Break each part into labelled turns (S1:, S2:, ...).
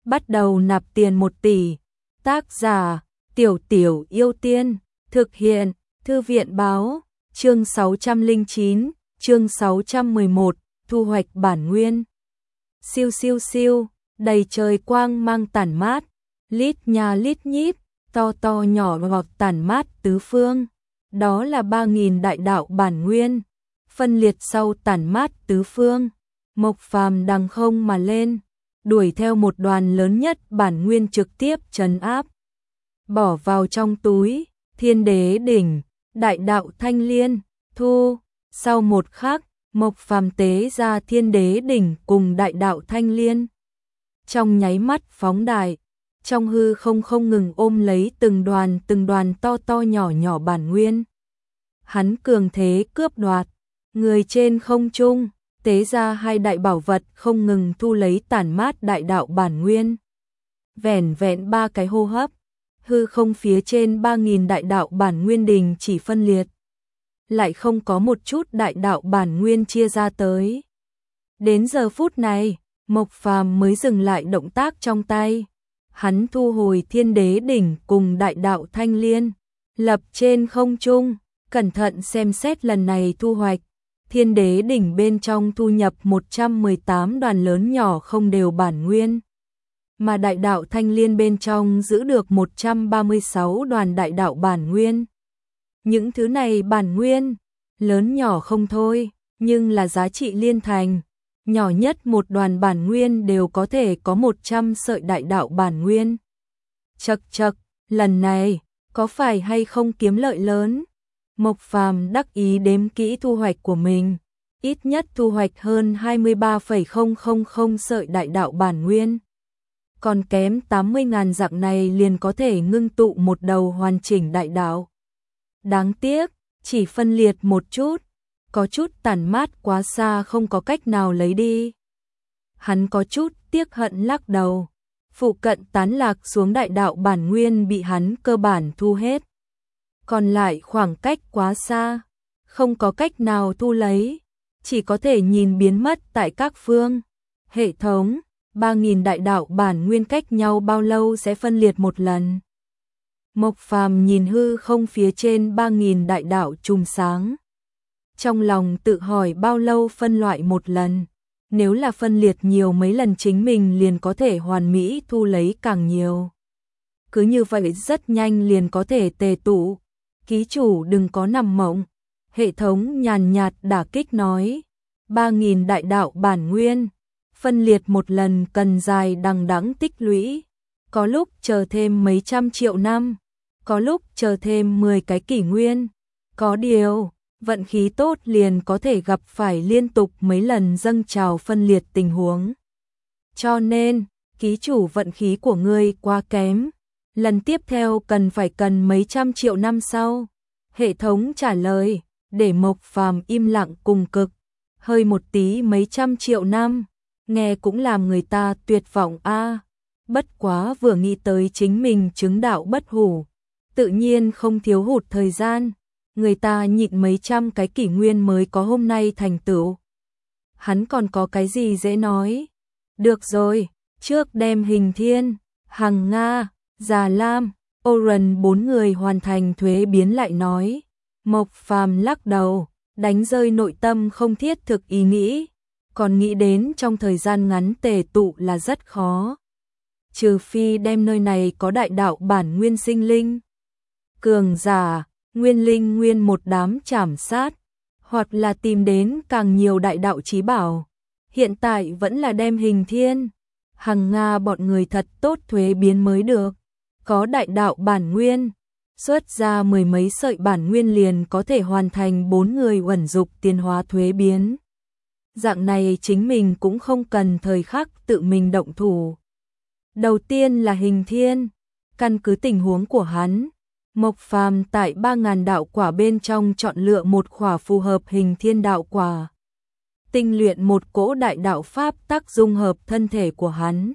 S1: bắt đầu nạp tiền 1 tỷ. Tác giả Tiểu Tiểu Yêu Tiên. Thực hiện Thư viện báo. Chương 609, chương 611, thu hoạch bản nguyên. Siêu siêu siêu, đầy trời quang mang tản mát, lít nha lít nhít, to to nhỏ ngọt tản mát tứ phương. Đó là 3.000 đại đạo bản nguyên, phân liệt sau tản mát tứ phương. Mộc Phàm đằng không mà lên, đuổi theo một đoàn lớn nhất bản nguyên trực tiếp trấn áp. Bỏ vào trong túi, Thiên Đế đỉnh, đại đạo thanh liên, thu. Sau một khắc, Mộc Phàm tế ra Thiên Đế đỉnh cùng đại đạo thanh liên. Trong nháy mắt phóng đại, trong hư không ngừng ôm lấy từng đoàn to to nhỏ nhỏ bản nguyên. Hắn cường thế cướp đoạt, người trên không trung, tế ra 2 đại bảo vật không ngừng thu lấy tản mát đại đạo bản nguyên. Vẻn vẹn 3 cái hô hấp, hư không phía trên 3.000 đại đạo bản nguyên đình chỉ phân liệt. Lại không có một chút đại đạo bản nguyên chia ra tới. Đến giờ phút này, Mộc Phàm mới dừng lại động tác trong tay. Hắn thu hồi Thiên Đế đỉnh cùng đại đạo thanh liên, lập trên không trung, cẩn thận xem xét lần này thu hoạch. Thiên Đế đỉnh bên trong thu nhập 118 đoàn lớn nhỏ không đều bản nguyên, mà đại đạo thanh liên bên trong giữ được 136 đoàn đại đạo bản nguyên. Những thứ này bản nguyên, lớn nhỏ không thôi, nhưng là giá trị liên thành. Nhỏ nhất một đoàn bản nguyên đều có thể có 100 sợi đại đạo bản nguyên. Chậc chậc, lần này, có phải hay không kiếm lợi lớn? Mộc Phàm đắc ý đếm kỹ thu hoạch của mình. Ít nhất thu hoạch hơn 23,000 sợi đại đạo bản nguyên. Còn kém 80.000 dạng này liền có thể ngưng tụ một đầu hoàn chỉnh đại đạo. Đáng tiếc, chỉ phân liệt một chút, có chút tản mát quá xa không có cách nào lấy đi. Hắn có chút tiếc hận lắc đầu, phụ cận tán lạc xuống đại đạo bản nguyên bị hắn cơ bản thu hết. Còn lại khoảng cách quá xa, không có cách nào thu lấy, chỉ có thể nhìn biến mất tại các phương. Hệ thống, 3.000 đại đạo bản nguyên cách nhau bao lâu sẽ phân liệt một lần? Mộc Phàm nhìn hư không phía trên 3.000 đại đạo chùm sáng. Trong lòng tự hỏi bao lâu phân loại một lần. Nếu là phân liệt nhiều mấy lần chính mình liền có thể hoàn mỹ thu lấy càng nhiều. Cứ như vậy rất nhanh liền có thể tề tụ. Ký chủ đừng có nằm mộng. Hệ thống nhàn nhạt đả kích nói. 3.000 đại đạo bản nguyên. Phân liệt một lần cần dài đằng đẵng tích lũy. Có lúc chờ thêm mấy trăm triệu năm. Có lúc chờ thêm 10 cái kỷ nguyên. Có điều, vận khí tốt liền có thể gặp phải liên tục mấy lần dâng trào phân liệt tình huống. Cho nên, ký chủ vận khí của ngươi quá kém. Lần tiếp theo cần mấy trăm triệu năm sau. Hệ thống trả lời, để Mộc Phàm im lặng cùng cực. Hơi một tí mấy trăm triệu năm, nghe cũng làm người ta tuyệt vọng a. Bất quá vừa nghĩ tới chính mình chứng đạo bất hủ, tự nhiên không thiếu hụt thời gian. Người ta nhịn mấy trăm cái kỷ nguyên mới có hôm nay thành tựu. Hắn còn có cái gì dễ nói. Được rồi, trước đem Hình Thiên, Hằng Nga, Già Lam, Oren 4 người hoàn thành thuế biến lại nói. Mộc Phàm lắc đầu, đánh rơi nội tâm không thiết thực ý nghĩ. Còn nghĩ đến trong thời gian ngắn tề tụ là rất khó. Trừ phi đem nơi này có đại đạo bản nguyên sinh linh. Cường giả, nguyên linh nguyên một đám chảm sát, hoặc là tìm đến càng nhiều đại đạo chí bảo. Hiện tại vẫn là đem Hình Thiên, Hằng Nga bọn người thật tốt thuế biến mới được. Có đại đạo bản nguyên, xuất ra 10 mấy sợi bản nguyên liền có thể hoàn thành 4 người uẩn dục tiến hóa thuế biến. Dạng này chính mình cũng không cần thời khắc tự mình động thủ. Đầu tiên là Hình Thiên, căn cứ tình huống của hắn, Mộc Phàm tại 3.000 đạo quả bên trong chọn lựa một khỏa phù hợp Hình Thiên đạo quả. Tinh luyện một cỗ đại đạo pháp tắc dung hợp thân thể của hắn.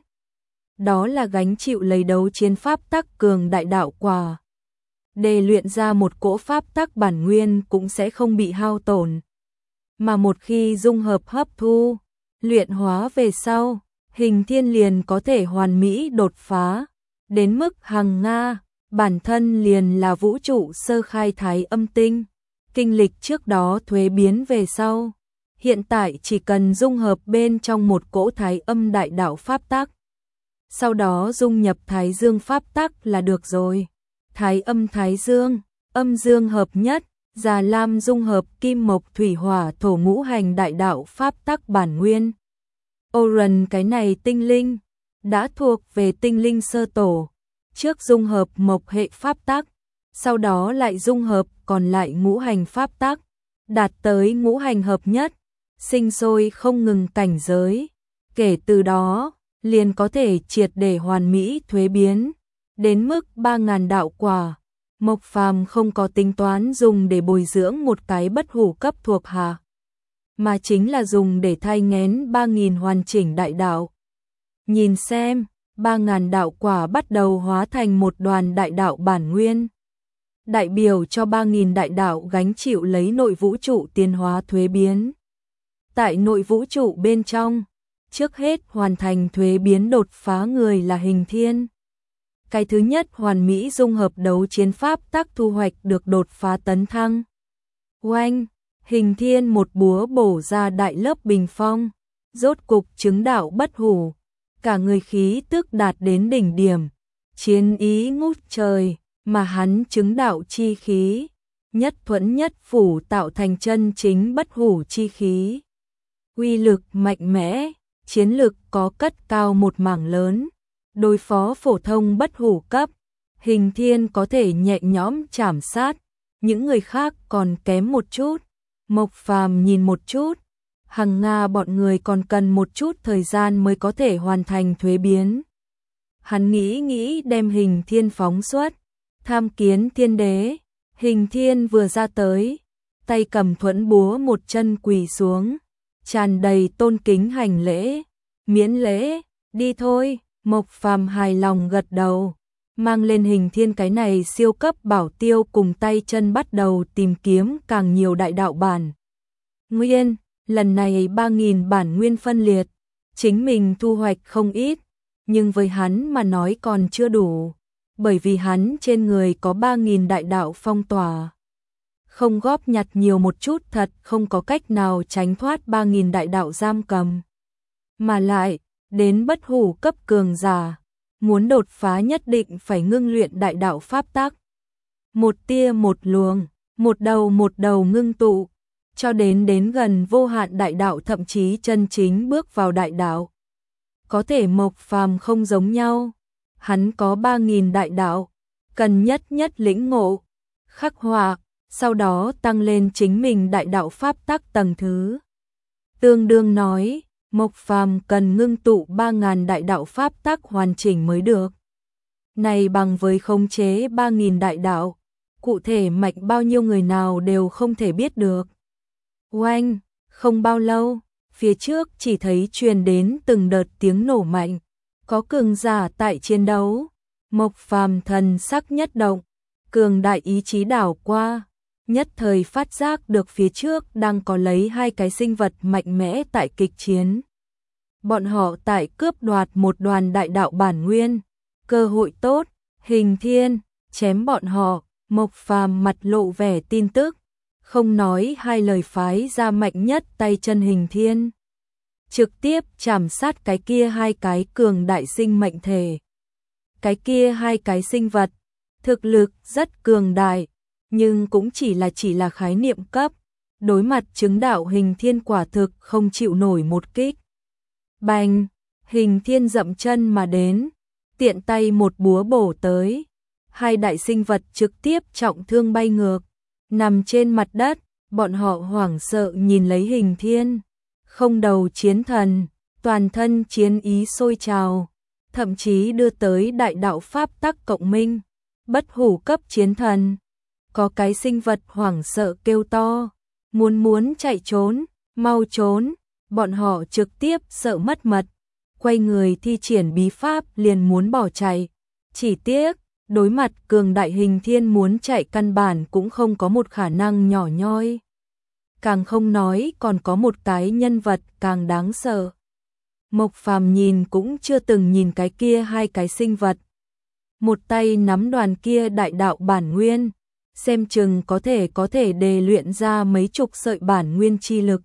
S1: Đó là gánh chịu lấy đấu chiến pháp tắc cường đại đạo quả. Để luyện ra một cỗ pháp tắc bản nguyên cũng sẽ không bị hao tổn. Mà một khi dung hợp hấp thu, luyện hóa về sau, Hình Thiên liền có thể hoàn mỹ đột phá, đến mức Hằng Nga, bản thân liền là vũ trụ sơ khai thái âm tinh, kinh lịch trước đó thuế biến về sau, hiện tại chỉ cần dung hợp bên trong một cỗ thái âm đại đạo pháp tắc, sau đó dung nhập thái dương pháp tắc là được rồi. Thái âm thái dương, âm dương hợp nhất, Già Lam dung hợp kim mộc thủy hỏa thổ ngũ hành đại đạo pháp tắc bản nguyên. Oren cái này tinh linh đã thuộc về tinh linh sơ tổ, trước dung hợp mộc hệ pháp tắc, sau đó lại dung hợp còn lại ngũ hành pháp tắc, đạt tới ngũ hành hợp nhất, sinh sôi không ngừng cảnh giới. Kể từ đó, liền có thể triệt để hoàn mỹ thuế biến, đến mức 3.000 đạo quả. Mộc Phàm không có tính toán dùng để bồi dưỡng một cái bất hủ cấp thuộc hạ, mà chính là dùng để thay nghén 3.000 hoàn chỉnh đại đạo. Nhìn xem, 3.000 đạo quả bắt đầu hóa thành một đoàn đại đạo bản nguyên, đại biểu cho 3.000 đại đạo gánh chịu lấy nội vũ trụ tiến hóa thuế biến. Tại nội vũ trụ bên trong, trước hết hoàn thành thuế biến đột phá người là Hình Thiên. Cái thứ nhất hoàn mỹ dung hợp đấu chiến pháp tắc thu hoạch được đột phá tấn thăng. Oanh, Hình Thiên một búa bổ ra đại lớp bình phong, rốt cục chứng đạo bất hủ, cả người khí tức đạt đến đỉnh điểm, chiến ý ngút trời, mà hắn chứng đạo chi khí, nhất thuẫn nhất phủ tạo thành chân chính bất hủ chi khí. Uy lực mạnh mẽ, chiến lực có cất cao một mảng lớn. Đối phó phổ thông bất hủ cấp, Hình Thiên có thể nhẹ nhõm trảm sát, những người khác còn kém một chút. Mộc Phàm nhìn một chút, Hằng Nga bọn người còn cần một chút thời gian mới có thể hoàn thành thuế biến. Hắn nghĩ đem Hình Thiên phóng xuất, tham kiến thiên đế. Hình Thiên vừa ra tới, tay cầm thuẫn búa một chân quỳ xuống, tràn đầy tôn kính hành lễ. Miễn lễ, đi thôi. Mộc Phàm hài lòng gật đầu, mang lên Hình Thiên cái này siêu cấp bảo tiêu cùng tay chân bắt đầu tìm kiếm càng nhiều đại đạo bản nguyên. Lần này 3.000 bản nguyên phân liệt, chính mình thu hoạch không ít, nhưng với hắn mà nói còn chưa đủ, bởi vì hắn trên người có 3.000 đại đạo phong tỏa. Không góp nhặt nhiều một chút thật không có cách nào tránh thoát 3.000 đại đạo giam cầm. Mà lại, đến bất hủ cấp cường giả, muốn đột phá nhất định phải ngưng luyện đại đạo pháp tắc. Một tia một luồng, một đầu ngưng tụ, cho đến gần vô hạn đại đạo, thậm chí chân chính bước vào đại đạo. Có thể Mộc Phàm không giống nhau, hắn có 3.000 đại đạo, cần nhất lĩnh ngộ, khắc họa, sau đó tăng lên chính mình đại đạo pháp tắc tầng thứ. Tương đương nói, Mộc Phàm cần ngưng tụ 3.000 đại đạo pháp tắc hoàn chỉnh mới được. Này bằng với khống chế 3.000 đại đạo, cụ thể mạnh bao nhiêu người nào đều không thể biết được. Oanh, không bao lâu, phía trước chỉ thấy truyền đến từng đợt tiếng nổ mạnh, có cường giả tại chiến đấu. Mộc Phàm thần sắc nhất động, cường đại ý chí đảo qua, nhất thời phát giác được phía trước đang có lấy hai cái sinh vật mạnh mẽ tại kịch chiến. Bọn họ tại cướp đoạt một đoàn đại đạo bản nguyên, cơ hội tốt. Hình Thiên chém bọn họ. Mộc Phàm mặt lộ vẻ tin tức, không nói hai lời phái ra mạnh nhất tay chân Hình Thiên, trực tiếp chảm sát cái kia hai cái cường đại sinh mệnh thể. Cái kia hai cái sinh vật, thực lực rất cường đại, nhưng cũng chỉ là khái niệm cấp, đối mặt chứng đạo Hình Thiên quả thực không chịu nổi một kích. Bành, Hình Thiên dậm chân mà đến, tiện tay một búa bổ tới, hai đại sinh vật trực tiếp trọng thương bay ngược, nằm trên mặt đất. Bọn họ hoảng sợ nhìn lấy Hình Thiên, không đầu chiến thần, toàn thân chiến ý sôi trào, thậm chí đưa tới đại đạo pháp tắc cộng minh, bất hủ cấp chiến thần. Có cái sinh vật hoảng sợ kêu to, muốn chạy trốn, mau trốn. Bọn họ trực tiếp sợ mất mật, quay người thi triển bí pháp liền muốn bỏ chạy. Chỉ tiếc, đối mặt cường đại Hình Thiên muốn chạy căn bản cũng không có một khả năng nhỏ nhoi. Càng không nói còn có một cái nhân vật càng đáng sợ. Mộc Phàm nhìn cũng chưa từng nhìn cái kia hai cái sinh vật. Một tay nắm đoàn kia đại đạo bản nguyên, xem chừng có thể đề luyện ra mấy chục sợi bản nguyên chi lực.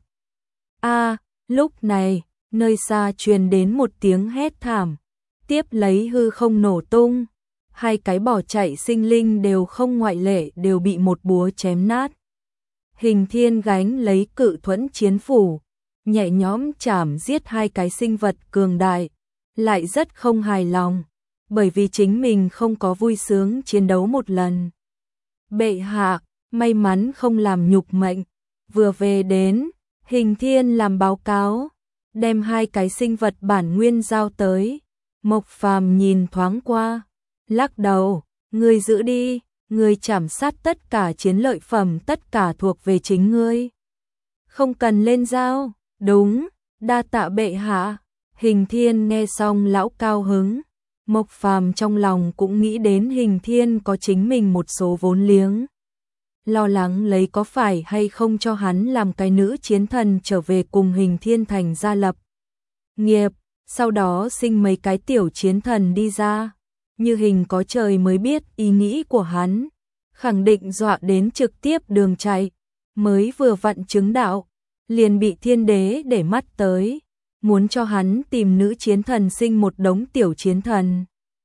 S1: Lúc này, nơi xa truyền đến một tiếng hét thảm, tiếp lấy hư không nổ tung, hai cái bỏ chạy sinh linh đều không ngoại lệ đều bị một búa chém nát. Hình Thiên gánh lấy cự thuẫn chiến phủ, nhẹ nhõm chảm giết hai cái sinh vật cường đại, lại rất không hài lòng, bởi vì chính mình không có vui sướng chiến đấu một lần. Bệ hạ, may mắn không làm nhục mệnh, vừa về đến, Hình Thiên làm báo cáo, đem hai cái sinh vật bản nguyên giao tới. Mộc Phàm nhìn thoáng qua, lắc đầu, ngươi giữ đi, ngươi chảm sát tất cả chiến lợi phẩm tất cả thuộc về chính ngươi. Không cần lên giao, đúng, đa tạ bệ hạ. Hình Thiên nghe xong lão cao hứng, Mộc Phàm trong lòng cũng nghĩ đến Hình Thiên có chính mình một số vốn liếng. Lo lắng lấy có phải hay không cho hắn làm cái nữ chiến thần trở về cùng Hình Thiên thành gia lập nghiệp, sau đó sinh mấy cái tiểu chiến thần đi ra. Như Hình có trời mới biết ý nghĩ của hắn, khẳng định dọa đến trực tiếp đường chạy, mới vừa vặn chứng đạo, liền bị thiên đế để mắt tới, muốn cho hắn tìm nữ chiến thần sinh một đống tiểu chiến thần.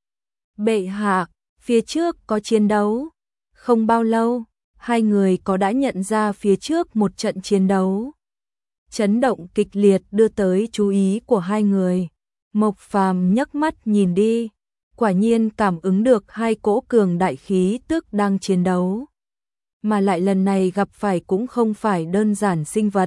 S1: Bệ hạ, phía trước có chiến đấu, không bao lâu, hai người có đã nhận ra phía trước một trận chiến đấu. Chấn động kịch liệt đưa tới chú ý của hai người. Mộc Phàm nhấc mắt nhìn đi, quả nhiên cảm ứng được hai cỗ cường đại khí tức đang chiến đấu. Mà lại lần này gặp phải cũng không phải đơn giản sinh vật,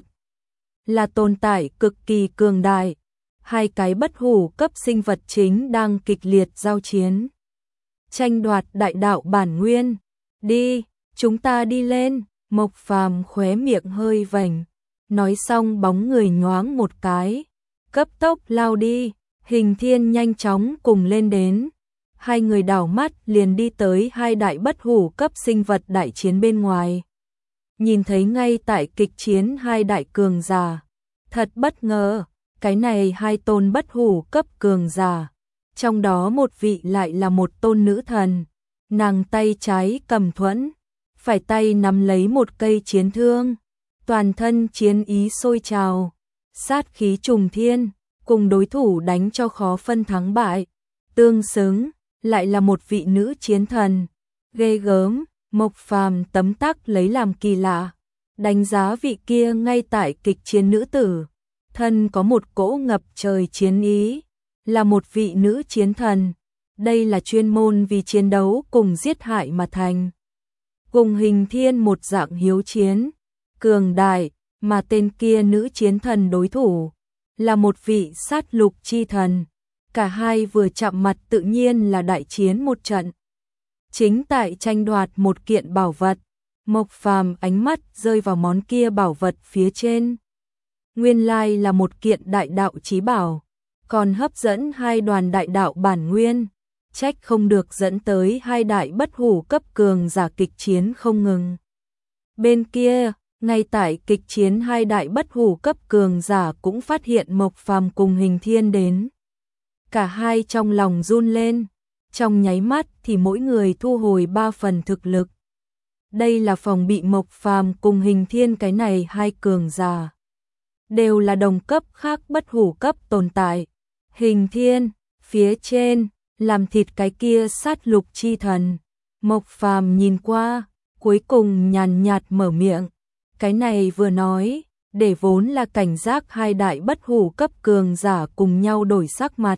S1: là tồn tại cực kỳ cường đại. Hai cái bất hủ cấp sinh vật chính đang kịch liệt giao chiến, tranh đoạt đại đạo bản nguyên. Đi, chúng ta đi lên. Mộc Phàm khóe miệng hơi vành, nói xong bóng người nhoáng một cái, cấp tốc lao đi. Hình Thiên nhanh chóng cùng lên đến, hai người đảo mắt liền đi tới hai đại bất hủ cấp sinh vật đại chiến bên ngoài. Nhìn thấy ngay tại kịch chiến hai đại cường giả, thật bất ngờ, cái này hai tôn bất hủ cấp cường giả, trong đó một vị lại là một tôn nữ thần, nàng tay trái cầm thuẫn, phải tay nắm lấy một cây chiến thương, toàn thân chiến ý sôi trào, sát khí trùng thiên, cùng đối thủ đánh cho khó phân thắng bại. Tương xứng, lại là một vị nữ chiến thần, ghê gớm. Mộc Phàm tấm tắc lấy làm kỳ lạ, đánh giá vị kia ngay tại kịch chiến nữ tử, thân có một cỗ ngập trời chiến ý, là một vị nữ chiến thần, đây là chuyên môn vì chiến đấu cùng giết hại mà thành. Cùng Hình Thiên một dạng hiếu chiến, cường đại, mà tên kia nữ chiến thần đối thủ là một vị sát lục chi thần, cả hai vừa chạm mặt tự nhiên là đại chiến một trận. Chính tại tranh đoạt một kiện bảo vật, Mộc Phàm ánh mắt rơi vào món kia bảo vật phía trên. Nguyên lai là một kiện đại đạo chí bảo, còn hấp dẫn hai đoàn đại đạo bản nguyên, trách không được dẫn tới hai đại bất hủ cấp cường giả kịch chiến không ngừng. Bên kia, ngay tại kịch chiến hai đại bất hủ cấp cường giả cũng phát hiện Mộc Phàm cùng Hình Thiên đến. Cả hai trong lòng run lên, trong nháy mắt thì mỗi người thu hồi 3 phần thực lực. Đây là phòng bị Mộc Phàm cùng Hình Thiên, cái này hai cường giả đều là đồng cấp khác bất hủ cấp tồn tại. Hình Thiên, phía trên, làm thịt cái kia sát lục chi thần. Mộc Phàm nhìn qua, cuối cùng nhàn nhạt mở miệng. Cái này vừa nói, để vốn là cảnh giác hai đại bất hủ cấp cường giả cùng nhau đổi sắc mặt.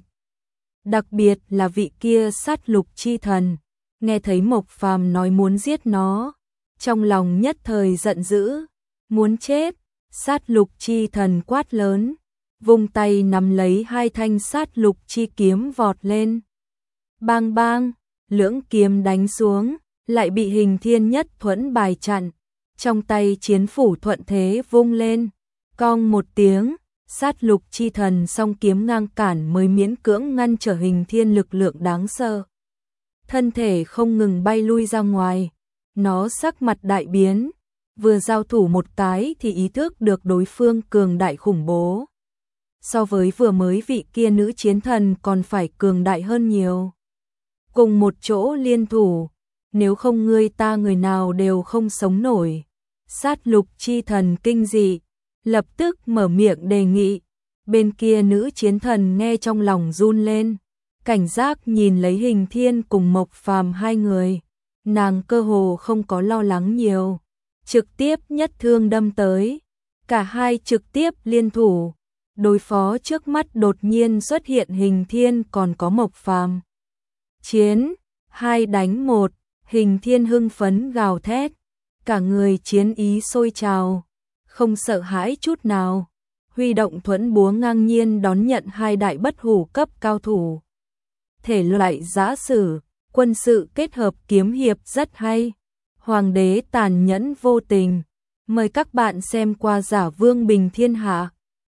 S1: Đặc biệt là vị kia sát lục chi thần, nghe thấy Mộc Phàm nói muốn giết nó, trong lòng nhất thời giận dữ, muốn chết. Sát lục chi thần quát lớn, vung tay nắm lấy hai thanh sát lục chi kiếm vọt lên. Bang bang, lưỡng kiếm đánh xuống, lại bị Hình Thiên nhất thuẫn bài chặn. Trong tay chiến phủ thuận thế vung lên, cong một tiếng, sát lục chi thần song kiếm ngang cản mới miễn cưỡng ngăn trở Hình Thiên lực lượng đáng sợ. Thân thể không ngừng bay lui ra ngoài, nó sắc mặt đại biến, vừa giao thủ một cái thì ý thức được đối phương cường đại khủng bố. so với vừa mới vị kia nữ chiến thần còn phải cường đại hơn nhiều. Cùng một chỗ liên thủ, nếu không ngươi ta người nào đều không sống nổi. Sát lục chi thần kinh dị, lập tức mở miệng đề nghị. Bên kia nữ chiến thần nghe trong lòng run lên, cảnh giác nhìn lấy Hình Thiên cùng Mộc Phàm hai người. Nàng cơ hồ không có lo lắng nhiều, trực tiếp nhất thương đâm tới. Cả hai trực tiếp liên thủ, đối phó trước mắt đột nhiên xuất hiện Hình Thiên còn có Mộc Phàm. Chiến, 2 đánh 1, Hình Thiên hưng phấn gào thét, cả người chiến ý sôi trào, không sợ hãi chút nào, huy động thuẫn búa ngang nhiên đón nhận hai đại bất hủ cấp cao thủ. Thể loại giã sử, quân sự kết hợp kiếm hiệp rất hay. Hoàng đế tàn nhẫn vô tình. Mời các bạn xem qua Giả Vương Bình Thiên Hạ.